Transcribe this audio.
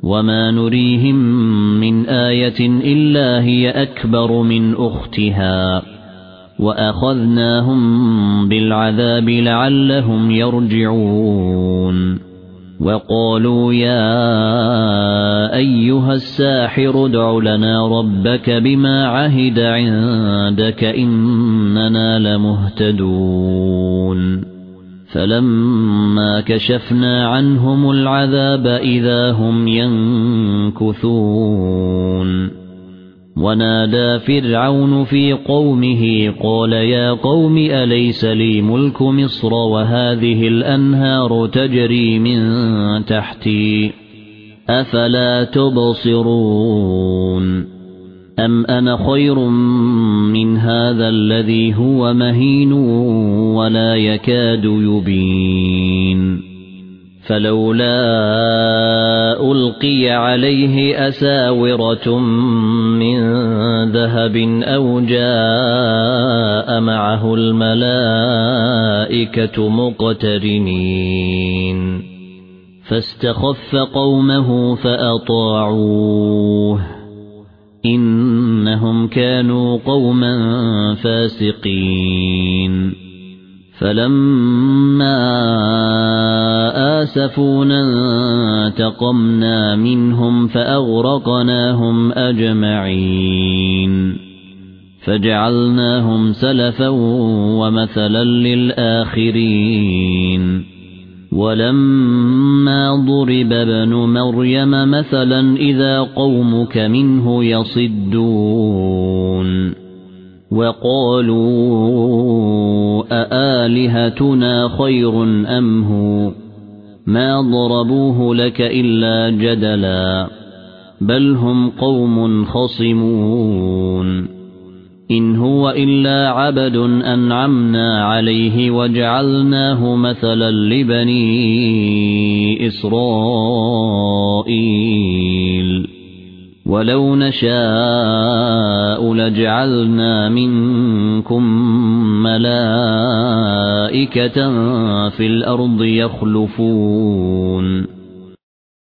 وما نريهم من آية إلا هي أكبر من أختها وأخذناهم بالعذاب لعلهم يرجعون وقالوا يا أيها الساحر ادع لنا ربك بما عهد عندك إننا لمهتدون فلما كشفنا عنهم العذاب إذا هم ينكثون ونادى فرعون في قومه قال يا قوم أليس لي ملك مصر وهذه الأنهار تجري من تحتي أفلا تبصرون أم أنا خير من هذا الذي هو مهين ولا يكاد يبين فلولا ألقي عليه أساورة من ذهب أو جاء معه الملائكة مقترنين فاستخف قومه فأطاعوه إنهم كانوا قوما فاسقين فلما آسفونا انتقمنا منهم فأغرقناهم أجمعين فجعلناهم سلفا ومثلا للآخرين ولما ضرب ابن مريم مثلا إذا قومك منه يصدون وقالوا أآلهتنا خير أم هو ما ضربوه لك إلا جدلا بل هم قوم خصمون إن هو إلا عبد أنعمنا عليه وجعلناه مثلا لبني إسرائيل ولو نشاء لجعلنا منكم ملائكة في الأرض يخلفون